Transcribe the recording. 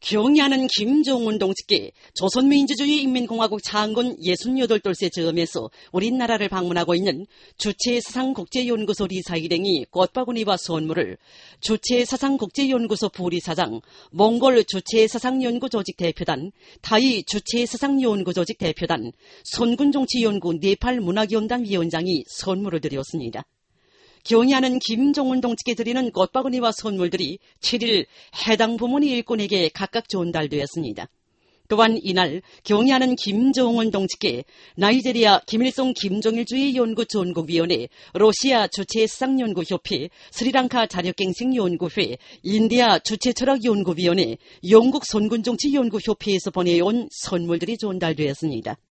경의하는 김정은 동지께 조선민주주의 인민공화국 창건 68돌째 즈음에서 우리나라를 방문하고 있는 주체사상국제연구소 리사 일행이 꽃바구니와 선물을 주체사상국제연구소 부리사장, 몽골 주체사상연구조직 대표단, 타이 주체사상연구조직 대표단, 선군정치연구 네팔 문화기원단 위원장이 선물을 드렸습니다. 경의하는 김정은 동지께 드리는 꽃바구니와 선물들이 7일 해당 부문의 일꾼에게 각각 전달되었습니다. 또한 이날 경의하는 김정은 동지께 나이제리아 김일성 김정일주의 연구 전국위원회, 러시아 주체사상연구협회, 스리랑카 자력갱생연구회, 인디아 주체철학연구위원회, 영국 선군정치연구협회에서 보내온 선물들이 전달되었습니다.